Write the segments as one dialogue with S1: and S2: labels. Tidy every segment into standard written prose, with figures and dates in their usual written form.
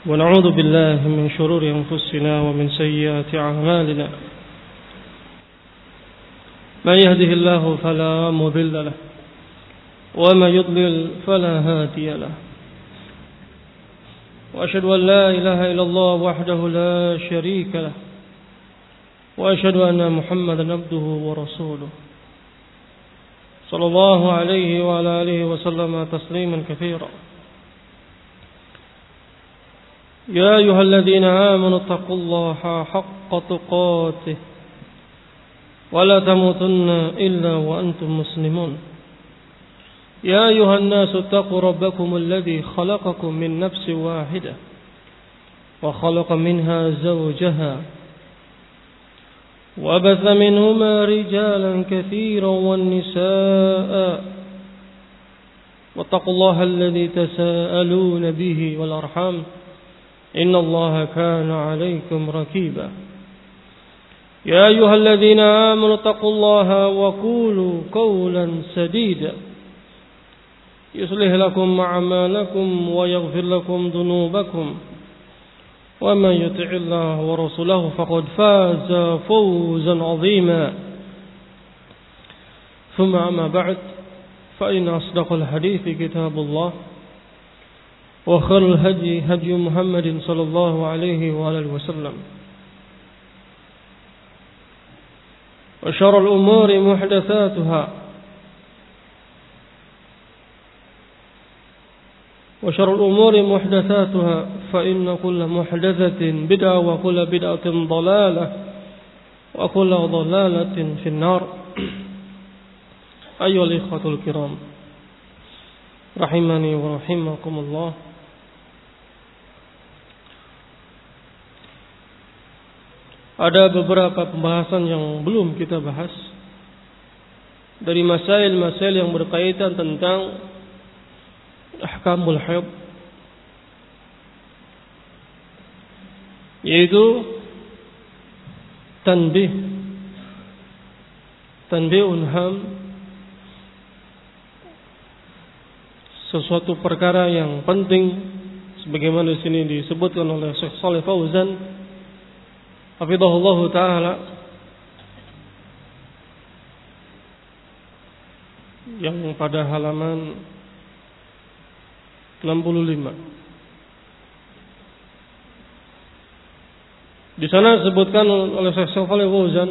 S1: ونعوذ بالله من شرور أنفسنا ومن سيئات أعمالنا من يهده الله فلا مضل له ومن يضلل فلا هادي له وأشهد أن لا إله إلا الله وحده لا شريك له وأشهد أن محمدا عبده ورسوله صلى الله عليه وعلى آله وسلم تسليما كثيرا يا أيها الذين آمنوا اتقوا الله حق تقاته ولا تموتن إلا وأنتم مسلمون يا أيها الناس اتقوا ربكم الذي خلقكم من نفس واحدة وخلق منها زوجها وبث منهما رجالا كثيرا والنساء واتقوا الله الذي تساءلون به والأرحام إن الله كان عليكم رقيبا يا أيها الذين آمنوا اتقوا الله وقولوا قولا سديدا يصلح لكم أعمالكم ويغفر لكم ذنوبكم ومن يطع الله ورسوله فقد فاز فوزا عظيما ثم أما بعد فإن أصدق الحديث كتاب الله وخير الهدي هدي محمد صلى الله عليه وآله وسلم وشر الأمور محدثاتها فإن كل محدثة بدعة وكل بدعة ضلالة وكل ضلالة في النار. أيها الإخوة الكرام rahimani wa rahimakumullah. Ada beberapa pembahasan yang belum kita bahas dari masail-masail yang berkaitan tentang ahkamul haid, yaitu tanbihun ham, sesuatu perkara yang penting sebagaimana di sini disebutkan oleh Syekh Shalih Fauzan hafizahullah taala, yang pada halaman 65. Di sana disebutkan oleh Syekh Shalih Fauzan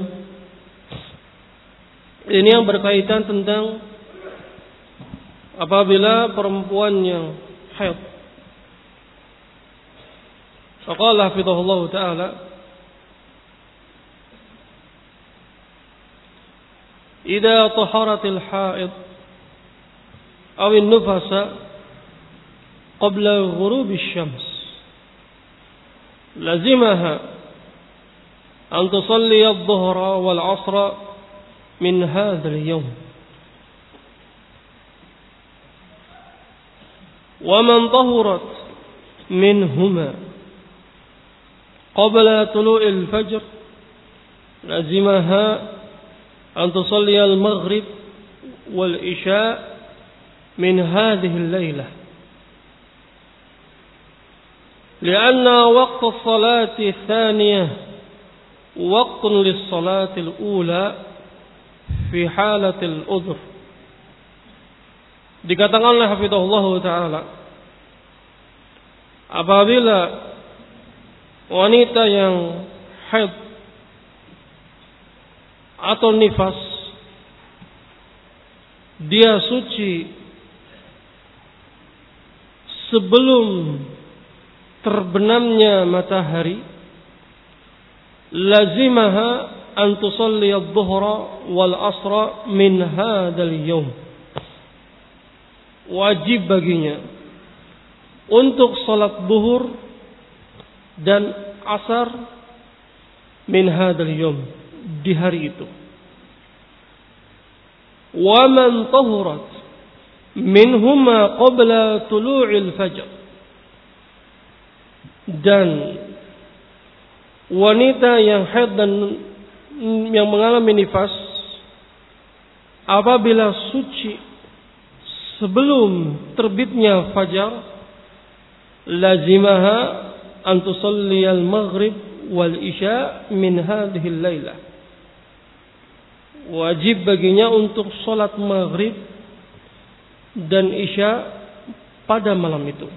S1: ini yang berkaitan tentang apabila perempuan yang haid. Faqala hafizahullah taala, idza taharatil haid aw an-nufasa qabla ghurub asy-syams lazimaha an tusalli adh-dhuhra wal 'ashra min hadzal yawm wa man tahurat minhuma qabla tulu'il fajr lazimaha أن تصلي المغرب والعشاء من هذه الليلة لأن وقت الصلاة الثانية وقت للصلاة الأولى في حالة العذر. Dikatakan oleh hafizahullah taala, apabila wanita yang haid atau nifas, dia suci sebelum terbenamnya matahari, lazimaha an tusalli adh-dhuhra wal 'ashra min hadzal yawm. Wajib baginya untuk salat zuhur dan asar min hadzal yawm, di hari itu. Wa man tahurat minhuma qabla tulu'il fajr, dan wanita yang haid dan yang mengalami nifas apabila suci sebelum terbitnya fajar, lazimaha an tusalli al-maghrib wal isya min hadhihi al-lailah. Wajib baginya untuk salat maghrib dan isya pada malam itu.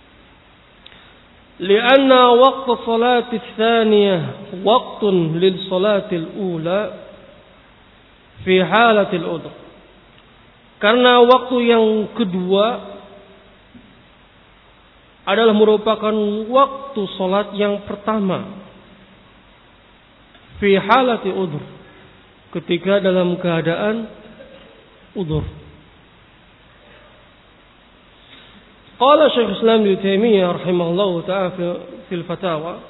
S1: Lianna waqt salati tsaniyah waqtun lil salati al-ula fi halati al-udhr. Karena waktu yang kedua adalah merupakan waktu salat yang pertama fi halati udhr, ketika dalam keadaan udhur. Qala Syekh Islam Ibnu Taimiyah rahimahullahu ta'ala fi al-Fatawa,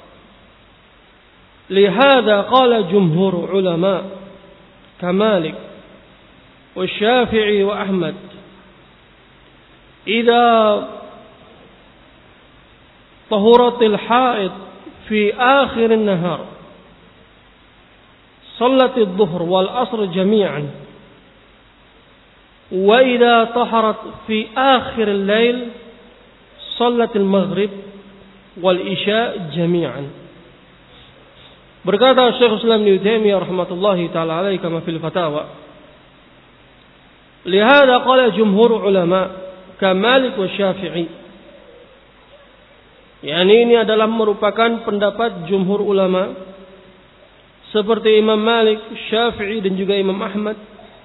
S1: lihada qala jumhur ulama kamalik wa Syafi'i wa Ahmad idza طهرت الحائض في آخر النهار صلت الظهر والعصر جميعا وإذا طهرت في آخر الليل صلت المغرب والعشاء جميعا. Berkata Syekh Islam Ibnu Taimiyah rahmatullahi taala alaihi kama fil fatawa, lihada qala jumhur ulama kamalik wa Syafi'i. Ini adalah merupakan pendapat jumhur ulama seperti Imam Malik, Syafi'i dan juga Imam Ahmad.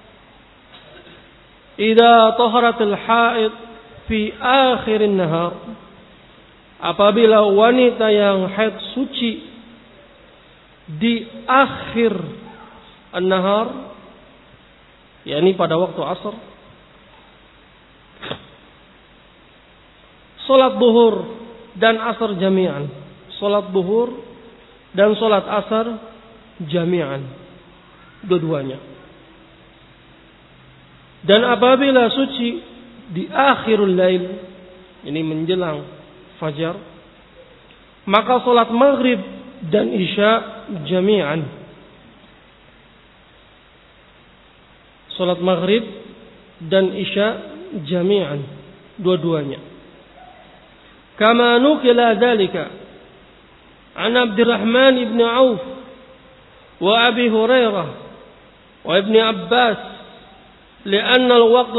S1: Idza taharatul haid fi akhir an-nahar, apabila wanita yang haid suci di akhir an-nahar, yakni pada waktu asar, salat zuhur dan asar jami'an, salat zuhur dan salat asar jami'an, dua-duanya. Dan apabila suci di akhirul lail, ini menjelang fajar, maka salat maghrib dan isya jami'an. Salat maghrib dan isya jami'an, dua-duanya. Kama nukila dzalika an Abdurrahman ibn Auf wa Abi Hurairah wa Ibn Abbas, lianna al-waqt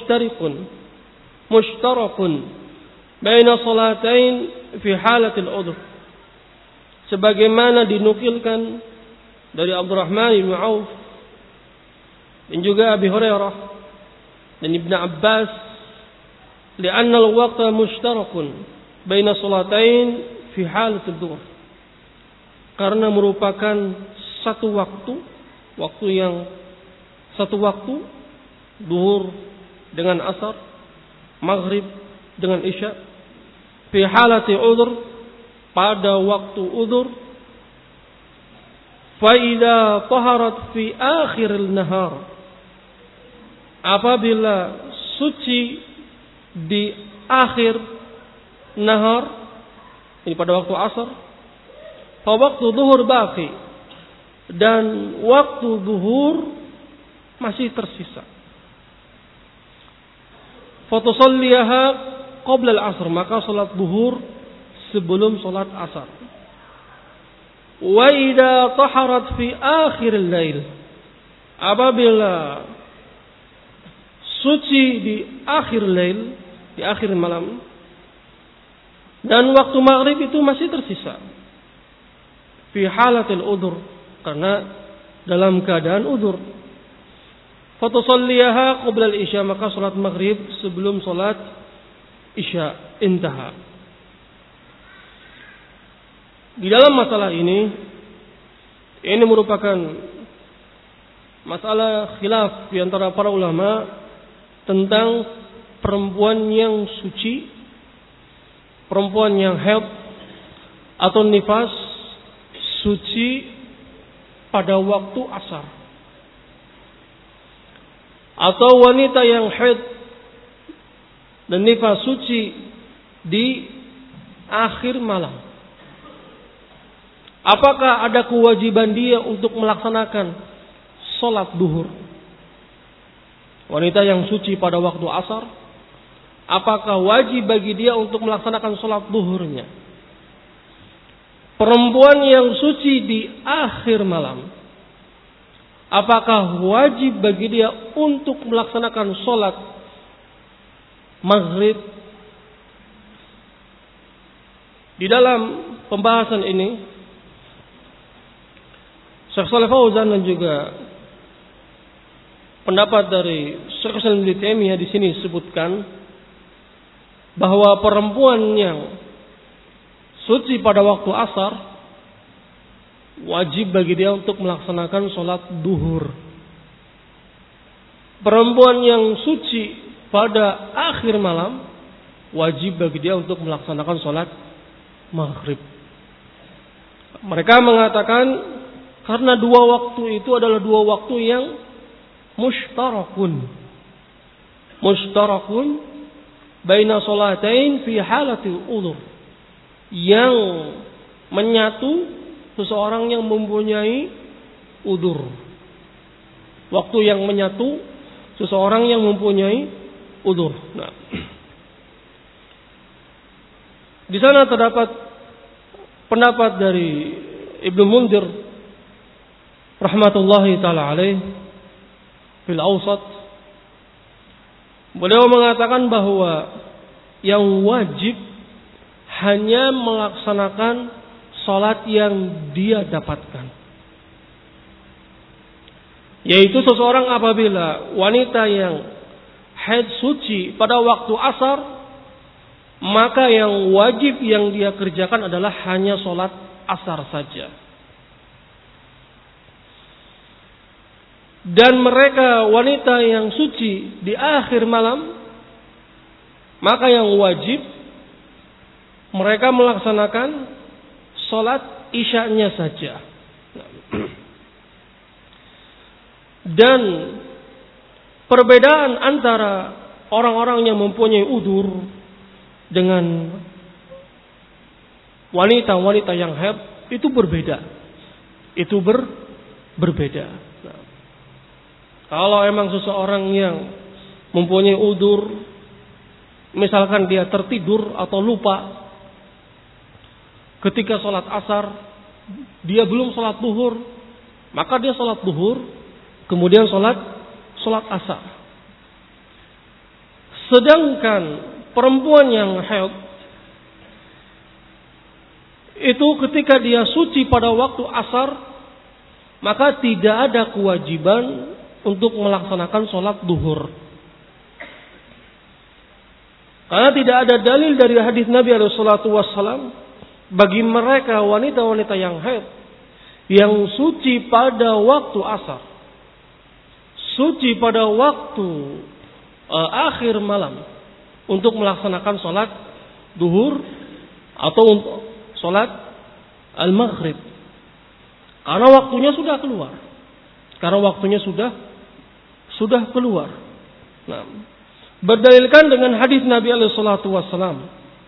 S1: mushtarakun baina salatain fi halat al-udhr. Sebagaimana dinukilkan dari Abdurrahman ibn Auf dan juga Abi Hurairah dan Ibn Abbas, lianna al-waqt mushtarakun baina salatain fi halat al-dhuhr, karena merupakan satu waktu duhur dengan asar, maghrib dengan isya, fi halati udhr, pada waktu udhur. Fa idza taharat fi akhir al-nahar, apabila suci di akhir nahar, ini pada waktu asar, fa waktu zuhur baqi, dan waktu zuhur masih tersisa. Fa tusalliha qabla al-asr, maka salat zuhur sebelum salat asar. Wa idza taharat fi akhir al-lail, apabila suci di akhir lail, di akhir malam, dan waktu maghrib itu masih tersisa, fi halatil udhur, karena dalam keadaan udhur. Fatusalliha qabla al-isya, maka salat maghrib sebelum salat isya. Intaha. Di dalam masalah ini merupakan masalah khilaf di antara para ulama tentang perempuan yang suci, perempuan yang haid atau nifas suci pada waktu asar, atau wanita yang haid dan nifas suci di akhir malam. Apakah ada kewajiban dia untuk melaksanakan salat duhur? Wanita yang suci pada waktu asar, apakah wajib bagi dia untuk melaksanakan salat duhurnya? perempuan yang suci di akhir malam, apakah wajib bagi dia untuk melaksanakan sholat maghrib? Di dalam pembahasan ini, Syekh Shalih Fauzan dan juga pendapat dari Syekh Islam Ibnu Taimiyah di sini disebutkan bahwa perempuan yang suci pada waktu asar wajib bagi dia untuk melaksanakan sholat duhur. Perempuan yang suci pada akhir malam wajib bagi dia untuk melaksanakan sholat maghrib. Mereka mengatakan karena dua waktu itu adalah dua waktu yang mushtarakun baina sholatain fi halatil udhur, yang menyatu seseorang yang mempunyai udur. Waktu yang menyatu seseorang yang mempunyai udur. Nah, di sana terdapat pendapat dari Ibnu Mundir rahmatullahi taala alaih fil Awsat. Beliau mengatakan bahwa yang wajib hanya melaksanakan salat yang dia dapatkan, yaitu seseorang apabila wanita yang haid suci pada waktu asar, maka yang wajib yang dia kerjakan adalah hanya salat asar saja. Dan mereka wanita yang suci di akhir malam, maka yang wajib mereka melaksanakan salat isya'nya saja. Dan perbedaan antara orang-orang yang mempunyai udzur dengan wanita-wanita yang haid itu berbeda. Berbeda. Kalau emang seseorang yang mempunyai udzur, misalkan dia tertidur atau lupa ketika sholat asar, dia belum sholat duhur, maka dia sholat duhur, kemudian sholat asar. Sedangkan perempuan yang haid itu ketika dia suci pada waktu asar, maka tidak ada kewajiban untuk melaksanakan sholat duhur. Karena tidak ada dalil dari hadis Nabi SAW bagi mereka wanita-wanita yang haid yang suci pada waktu asar, suci pada waktu akhir malam untuk melaksanakan sholat duhur atau untuk sholat al-maghrib. Karena waktunya sudah keluar. Nah, berdalilkan dengan hadis Nabi SAW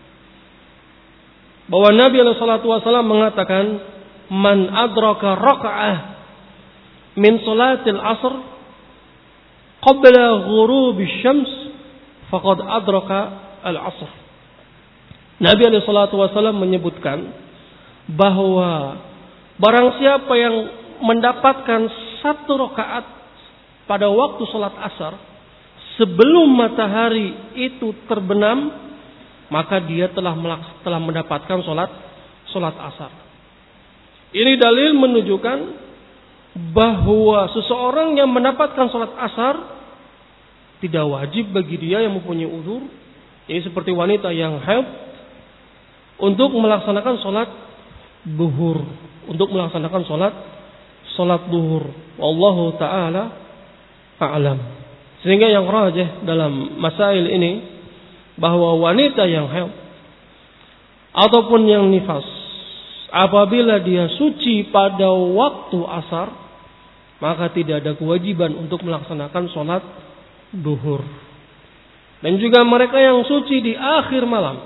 S1: bahwa Nabi SAW mengatakan, man adraka raka'ah min salatil asr qabla ghurubi syams faqad adraka al-asr. Nabi SAW menyebutkan bahwa barang siapa yang mendapatkan satu rakaat pada waktu sholat asar sebelum matahari itu terbenam, maka dia telah mendapatkan sholat asar. Ini dalil menunjukkan bahwa seseorang yang mendapatkan sholat asar tidak wajib bagi dia yang mempunyai udzur, ini seperti wanita yang haid, untuk melaksanakan sholat duhur, sholat duhur. Wallahu ta'ala a'lam. Sehingga yang rajih dalam masail ini bahwa wanita yang haid ataupun yang nifas, apabila dia suci pada waktu asar, maka tidak ada kewajiban untuk melaksanakan sholat duhur. Dan juga mereka yang suci di akhir malam,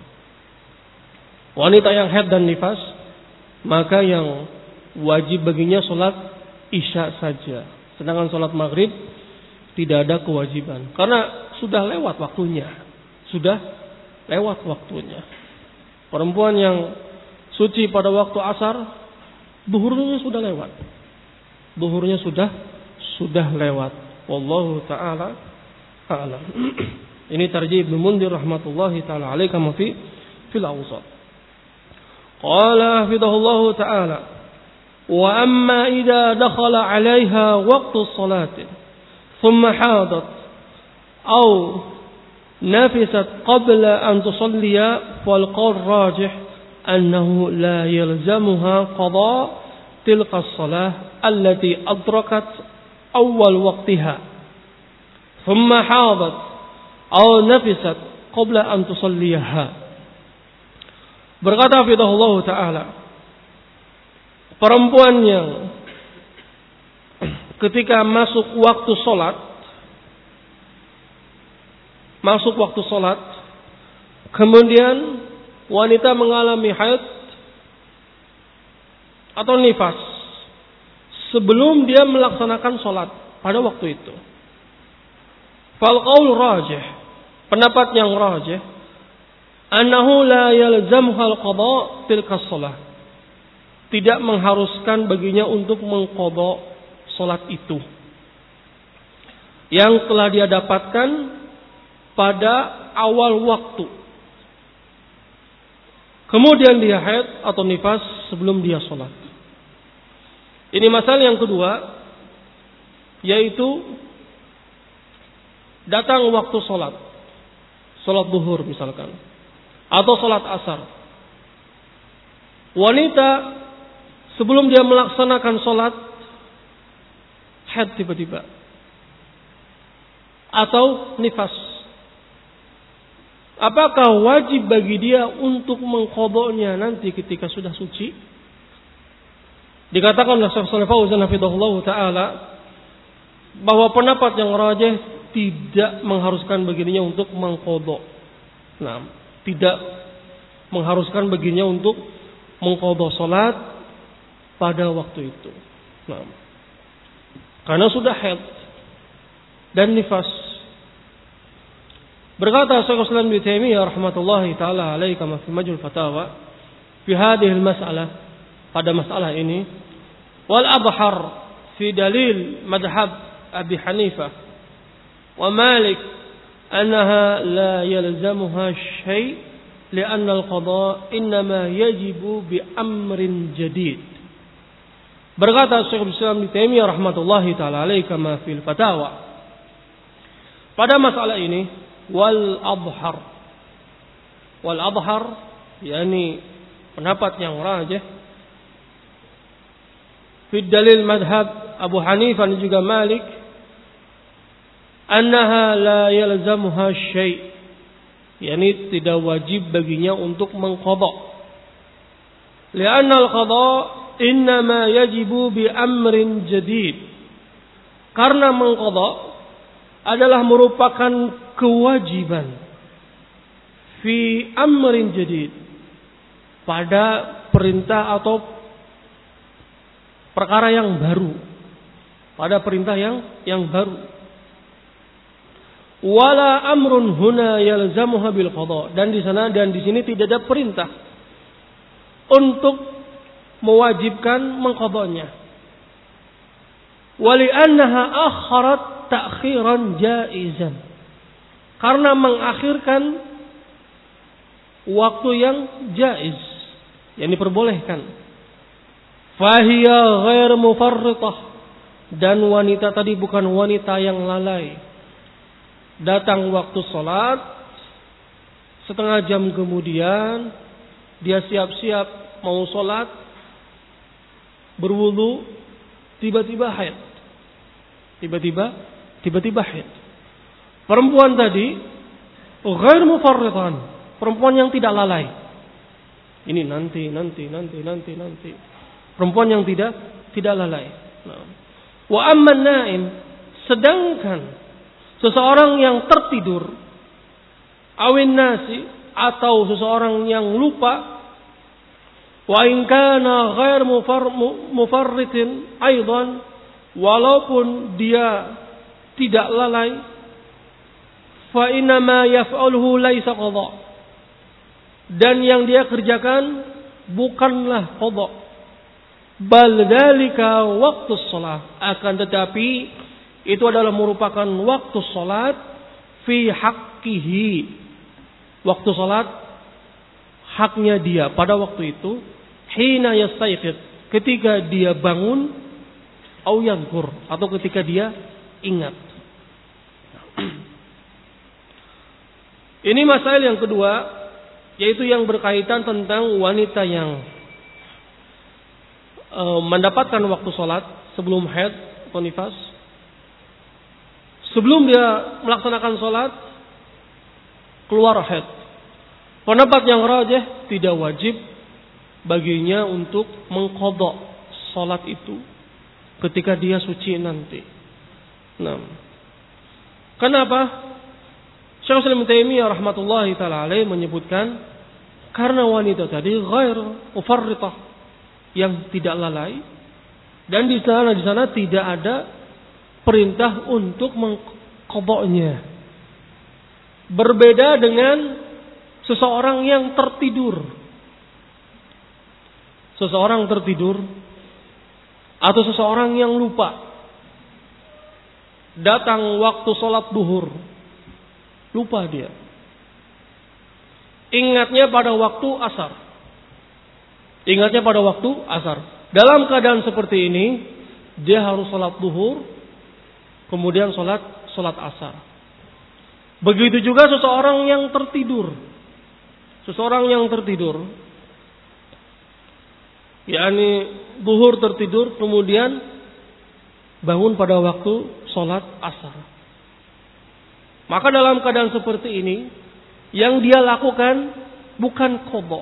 S1: wanita yang haid dan nifas, maka yang wajib baginya sholat isya saja. Sedangkan sholat maghrib tidak ada kewajiban, karena sudah lewat waktunya. Perempuan yang suci pada waktu asar, duhurnya sudah lewat. Duhurnya sudah lewat. Wallahu taala a'lam. Ini tarjih Ibnu Munzir rahmatullahi taala alaihi kama fil awsat. Qala hafidhahullahu taala, wa amma idza dakhala 'alaiha waqtu as-salati thumma hadat aw nafisat qabla an tusalliya fal qawl rajih annahu la yalzamuha qada tilka as-salah allati adrakat awal waqtiha thumma hadat aw nafisat qabla an tusalliyaha. Berkata hafizahullah ta'ala, perempuan yang ketika masuk waktu sholat, kemudian wanita mengalami haid atau nifas sebelum dia melaksanakan sholat pada waktu itu. Fal qaul rajih, pendapat yang rajih, annahu la yalzamuhal qada tilka shalah, tidak mengharuskan baginya untuk mengqada salat itu yang telah dia dapatkan pada awal waktu, kemudian dia haid atau nifas sebelum dia salat. Ini masalah yang kedua, yaitu datang waktu salat zuhur misalkan, atau salat asar. Wanita sebelum dia melaksanakan salat haid tiba-tiba atau nifas. Apakah wajib bagi dia untuk mengqadanya nanti ketika sudah suci? Dikatakan oleh Syekh Shalih Fauzan hafizahullah taala bahwa pendapat yang rajih tidak mengharuskan baginya untuk mengqada. Nah, tidak mengharuskan baginya untuk mengqadha salat pada waktu itu. Nah, karena sudah haid dan nifas. Berkata Syekhul Islam Ibnu Taimiyah rahmatullahi taala alaihi kama fi Majmu' Fatawa fi hadhihi al-mas'alah, pada masalah ini, wal abhar fi dalil madhhab Abi Hanifah wa Malik annaha la yalzamuha syai' li'anna al-qada innama yajibu bi amrin jadid. Berkata Syekhul Islam Ibnu Taimiyah rahmatullahi taala alaihi kama fil Fatawa, pada masalah ini, wal adhar yakni pendapat yang rajih fi dalil madhab Abu Hanifah dan juga Malik, annaha la yalzamuha syai', yakni tidak wajib baginya untuk mengqadha, li'anna al-qadha innama yajibu bi amrin jadid, karena mengqadha adalah merupakan kewajiban fi amrin jadid, pada perintah atau perkara yang baru, pada perintah yang baru. Wala amrun huna yalzamuha bil qada, dan di sana dan di sini tidak ada perintah untuk mewajibkan mengqadanya. Wali annaha akharat ta'khiran jaizan, karena mengakhirkan waktu yang jaiz, yang diperbolehkan. Fahiya ghair mufarritah, dan wanita tadi bukan wanita yang lalai. Datang waktu salat, setengah jam kemudian dia siap-siap mau salat, berwudu, tiba-tiba haid. Tiba-tiba haid. Perempuan tadi ghair mufarritan, perempuan yang tidak lalai. Ini nanti. Perempuan yang tidak lalai. Wa amman naim, sedangkan seseorang yang tertidur, awin nasi, atau seseorang yang lupa, wa in kana ghair mufarritin aidan, walaupun dia tidak lalai, fa inna ma yaf'aluhu laisa qadha, dan yang dia kerjakan bukanlah qada. Bal dzalika waktu shalah. Akan tetapi itu adalah merupakan waktu salat fi haqqihi. Waktu salat haknya dia pada waktu itu hina yastayqid, ketika dia bangun, au yadhkur, atau ketika dia ingat. Ini masalah yang kedua, yaitu yang berkaitan tentang wanita yang mendapatkan waktu salat sebelum haid atau nifas. Sebelum dia melaksanakan salat keluar haid. Pendapat yang rajih tidak wajib baginya untuk mengqadha salat itu ketika dia suci nanti. Nah, kenapa? Syekh Ibnu Taimiyah rahmatullahi taala alaihi menyebutkan karena wanita tadi ghair mufarritah, yang tidak lalai, dan di sana tidak ada perintah untuk mengqadhanya. Berbeda dengan seseorang yang tertidur. Seseorang tertidur atau seseorang yang lupa. Datang waktu sholat duhur, lupa dia. Ingatnya pada waktu asar. Ingatnya pada waktu asar. Dalam keadaan seperti ini, dia harus sholat duhur, kemudian sholat asar. Begitu juga seseorang yang tertidur. Seseorang yang tertidur, yakni duhur tertidur, kemudian bangun pada waktu sholat asar. Maka dalam keadaan seperti ini, yang dia lakukan bukan qadha.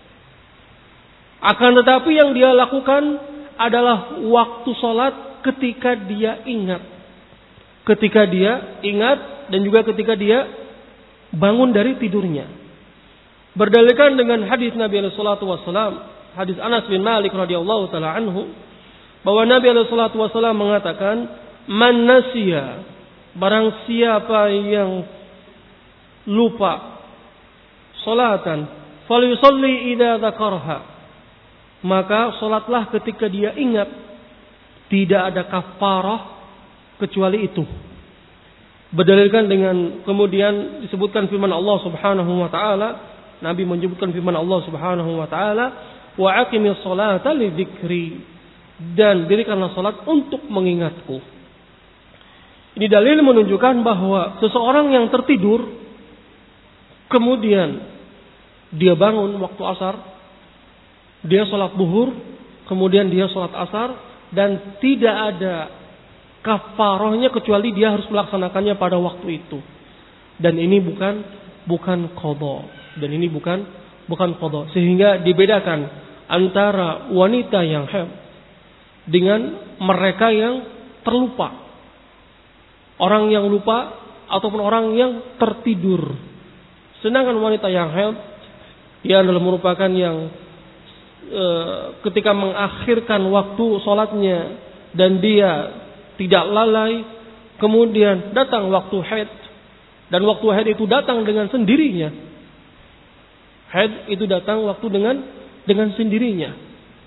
S1: Akan tetapi yang dia lakukan adalah waktu sholat ketika dia ingat. Ketika dia ingat dan juga ketika dia bangun dari tidurnya. Berdalilkan dengan hadis Nabi sallallahu alaihi wasallam, hadis Anas bin Malik radhiyallahu taala anhu, bahwa Nabi sallallahu alaihi wasallam mengatakan, "Man nasiya," barang siapa yang lupa salatan, falyusalli idza dzakarha, maka salatlah ketika dia ingat. Tidak ada kafarah kecuali itu. Berdalilkan dengan kemudian disebutkan firman Allah Subhanahu wa taala, Nabi menyebutkan firman Allah Subhanahu wa taala, "Wa aqimis sholata lidzikri," dan dirikanlah salat untuk mengingatku. Ini dalil menunjukkan bahwa seseorang yang tertidur kemudian dia bangun waktu asar, dia salat zuhur, kemudian dia salat asar, dan tidak ada kafarahnya kecuali dia harus melaksanakannya pada waktu itu. Dan ini bukan qadha. Dan ini bukan qadha. Sehingga dibedakan antara wanita yang haid dengan mereka yang terlupa. Orang yang lupa ataupun orang yang tertidur. Sedangkan wanita yang haid, ia adalah merupakan yang ketika mengakhirkan waktu sholatnya dan dia tidak lalai, kemudian datang waktu haid, dan waktu haid itu datang dengan sendirinya. Haid itu datang waktu dengan sendirinya,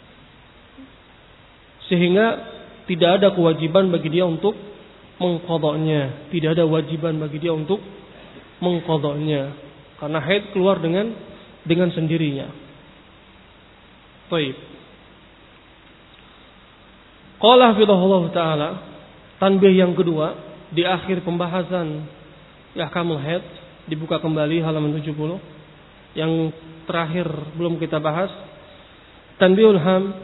S1: sehingga tidak ada kewajiban bagi dia untuk mengqadhanya. Tidak ada wajiban bagi dia untuk mengqadhanya, karena haid keluar dengan sendirinya. Baik. Qala hafizahullah taala, tanbih yang kedua di akhir pembahasan ahkamul haid, dibuka kembali halaman 70. Yang terakhir belum kita bahas, tanbihul ham,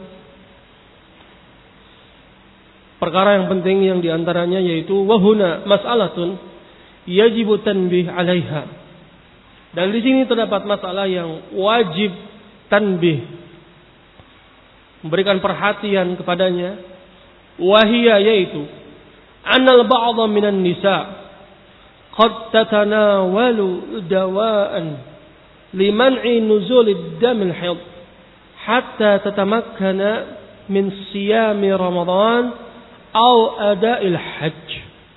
S1: perkara yang penting yang diantaranya yaitu wahuna mas'alatun yajibu tanbih 'alaiha. Dan di sini terdapat masalah yang wajib tanbih, memberikan perhatian kepadanya. Wahia, yaitu annal ba'dha minan nisa qad tatanawalu dawa'an liman'i nuzulid damil haid hatta tatamakkana min siyami Ramadan aw ada'il hajj.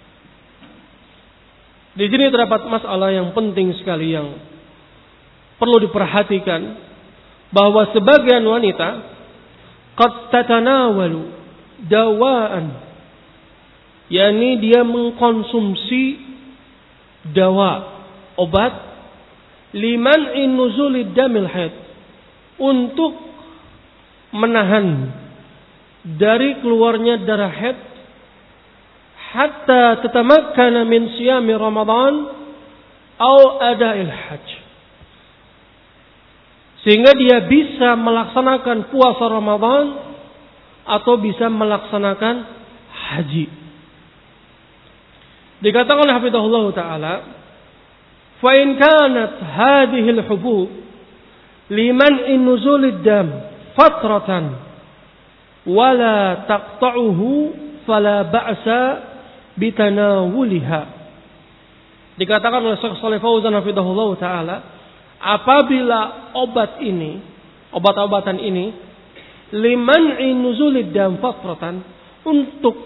S1: Di sini terdapat masalah yang penting sekali yang perlu diperhatikan, bahwa sebagian wanita qad tatanawalu dawaan, yakni dia mengkonsumsi dawa, obat, liman nuzulid damil haid, untuk menahan dari keluarnya darah haid, hatta tatamakkana min siyami Ramadan atau ada'il hajj, sehingga dia bisa melaksanakan puasa Ramadan atau bisa melaksanakan haji. Dikatakan hafizahullah ta'ala, fa in kanat hadhihi al-hubub liman nuzulid dam fatratan wala taqta'uhu fala ba'sa bitanawuliha. Dikatakan oleh Syekh Shalih Fauzan hafizahullah ta'ala, apabila obat-obatan ini liman nuzulid dam fatratan, untuk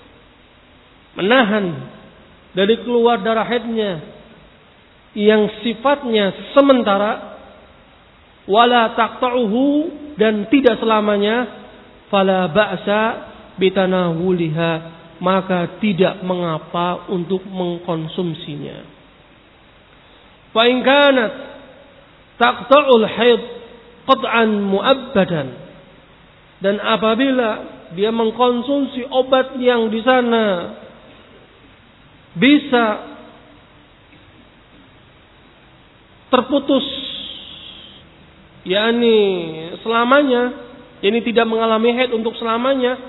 S1: menahan dari keluar darah haidnya yang sifatnya sementara, wala taqta'uhu, dan tidak selamanya, fala ba'sa bitanawuliha, maka tidak mengapa untuk mengkonsumsinya. Fa in kanat taqta'ul haid qat'an mu'abbadan, dan apabila dia mengkonsumsi obat yang di sana bisa terputus, yakni selamanya, ini tidak mengalami haid untuk selamanya,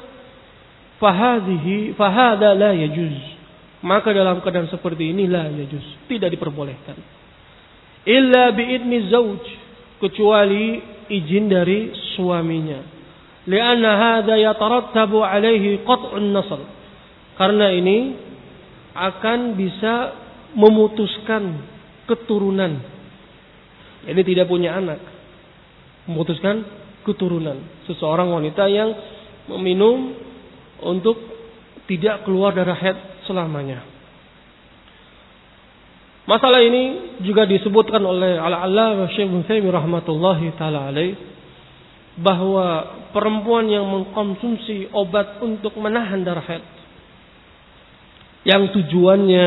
S1: fahadha la yajuz, maka dalam keadaan seperti ini la yajuz, tidak diperbolehkan, illa biidni zauj, kecuali izin dari suaminya, lianna hadha yatarattabu alaihi qat'un nasl, karena ini akan bisa memutuskan keturunan, jadi tidak punya anak, memutuskan keturunan seseorang wanita yang meminum untuk tidak keluar darah haid selamanya. Masalah ini juga disebutkan oleh Al-Allamah Syekh Ibnu Taimiyah rahmatullahi taala alaih, bahwa perempuan yang mengkonsumsi obat untuk menahan darah haid yang tujuannya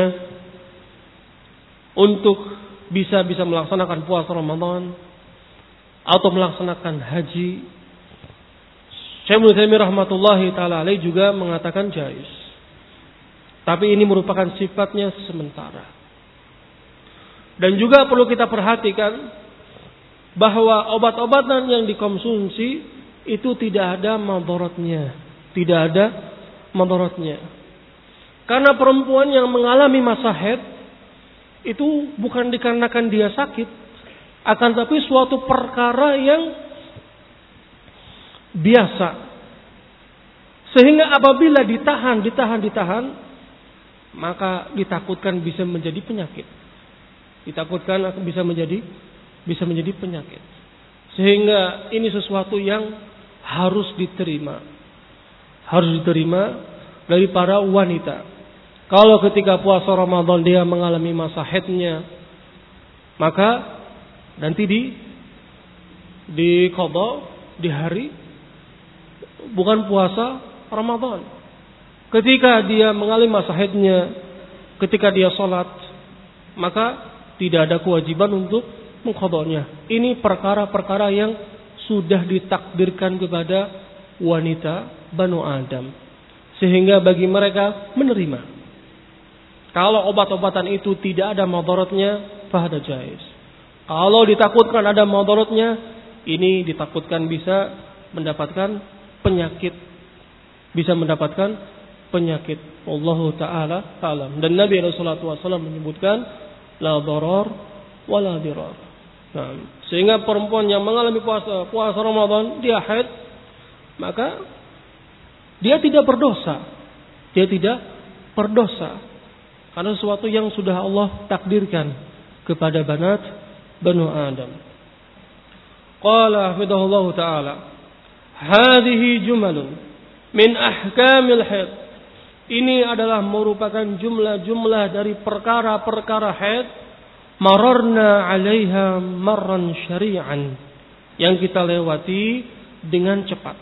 S1: untuk bisa melaksanakan puasa Ramadan atau melaksanakan haji, Syekh Ibnu Taimiyah rahmatullahi taala alaih juga mengatakan jaiz. Tapi ini merupakan sifatnya sementara. Dan juga perlu kita perhatikan bahwa obat-obatan yang dikonsumsi itu tidak ada madaratnya, tidak ada madaratnya. Karena perempuan yang mengalami masa haid itu bukan dikarenakan dia sakit, akan tapi suatu perkara yang biasa. Sehingga apabila ditahan, maka ditakutkan bisa menjadi penyakit. Ditakutkan bisa menjadi penyakit. Sehingga ini sesuatu yang harus diterima. Harus diterima dari para wanita. Kalau ketika puasa Ramadan dia mengalami masa haidnya, maka nanti di qada, di hari bukan puasa Ramadan. Ketika dia mengalami masa haidnya, ketika dia sholat, maka tidak ada kewajiban untuk mengqadanya. Ini perkara-perkara yang sudah ditakdirkan kepada wanita Banu Adam, sehingga bagi mereka menerima. Kalau obat-obatan itu tidak ada madaratnya, fahada jaiz. Kalau ditakutkan ada madaratnya, ini ditakutkan bisa mendapatkan penyakit. Bisa mendapatkan penyakit. Wallahu ta'ala alam. Dan Nabi SAW menyebutkan la darar wa la dirar. Nah, sehingga perempuan yang mengalami puasa Ramadan, dia haid, maka dia tidak berdosa. Dia tidak berdosa. Karena sesuatu yang sudah Allah takdirkan kepada banat Banu Adam. Qala hafidhahullah ta'ala, hadhihi jumalun min ahkamil haid. Ini adalah merupakan jumlah-jumlah dari perkara-perkara haid, mararna 'alaiha marran syari'an, yang kita lewati dengan cepat.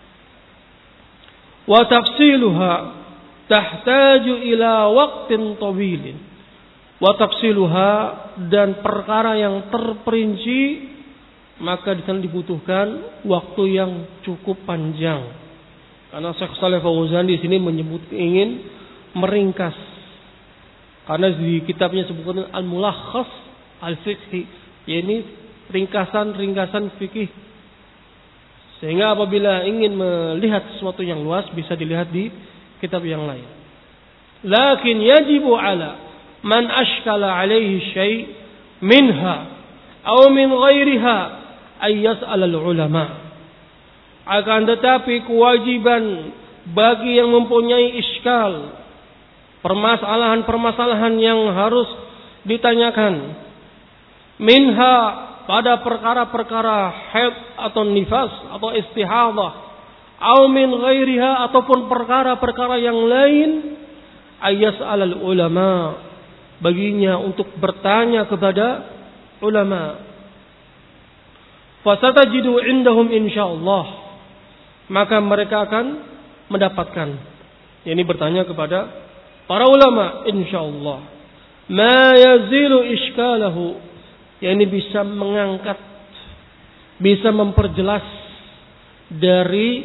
S1: Wa tafsiluha tahtaju ila waqtin tawilin. Wa tafsiluha, dan perkara yang terperinci maka di sana dibutuhkan waktu yang cukup panjang. Karena Syekh Shalih Fauzan di sini menyebut ingin meringkas. Karena di kitabnya sebutkan Al-Mulakhas Al-Fiqhi, yaitu ringkasan-ringkasan fikih. Sehingga apabila ingin melihat sesuatu yang luas bisa dilihat di kitab yang lain. Lakin yajibu ala man ashkala alaihi syai' minha aw min ghairiha ay yas'al al-ulama. Akan tetapi kewajiban bagi yang mempunyai iskal, permasalahan-permasalahan yang harus ditanyakan, minha, pada perkara-perkara haid atau nifas atau istihadah, atau min ghairiha, ataupun perkara-perkara yang lain, ayas'al al-ulama, baginya untuk bertanya kepada ulama. Fasatajidu indahum insyaallah, maka mereka akan mendapatkan, yakni bertanya kepada para ulama insyaallah, ma yazilu iskalahu, yakni bisa mengangkat, bisa memperjelas dari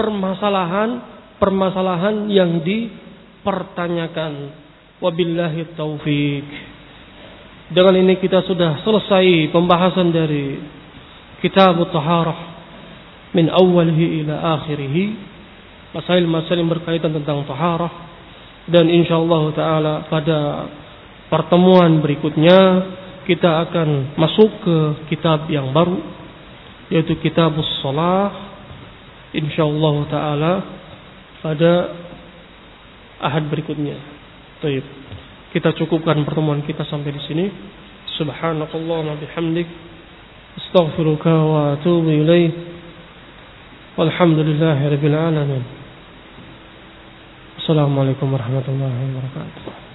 S1: permasalahan yang dipertanyakan. Wabillahi taufik. Dengan ini kita sudah selesai pembahasan dari Kitab Taharah min awwalihi ila akhirih. Masail-masail yang berkaitan tentang taharah, dan insyaallah taala pada pertemuan berikutnya kita akan masuk ke kitab yang baru, yaitu Kitabus Shalah, insyaallah taala pada ahad berikutnya. Baik, kita cukupkan pertemuan kita sampai di sini. Subhanakallahumma bihamdik, astaghfiruka wa atubu ilaik. Walhamdulillahirabbil alamin. Assalamualaikum warahmatullahi wabarakatuh.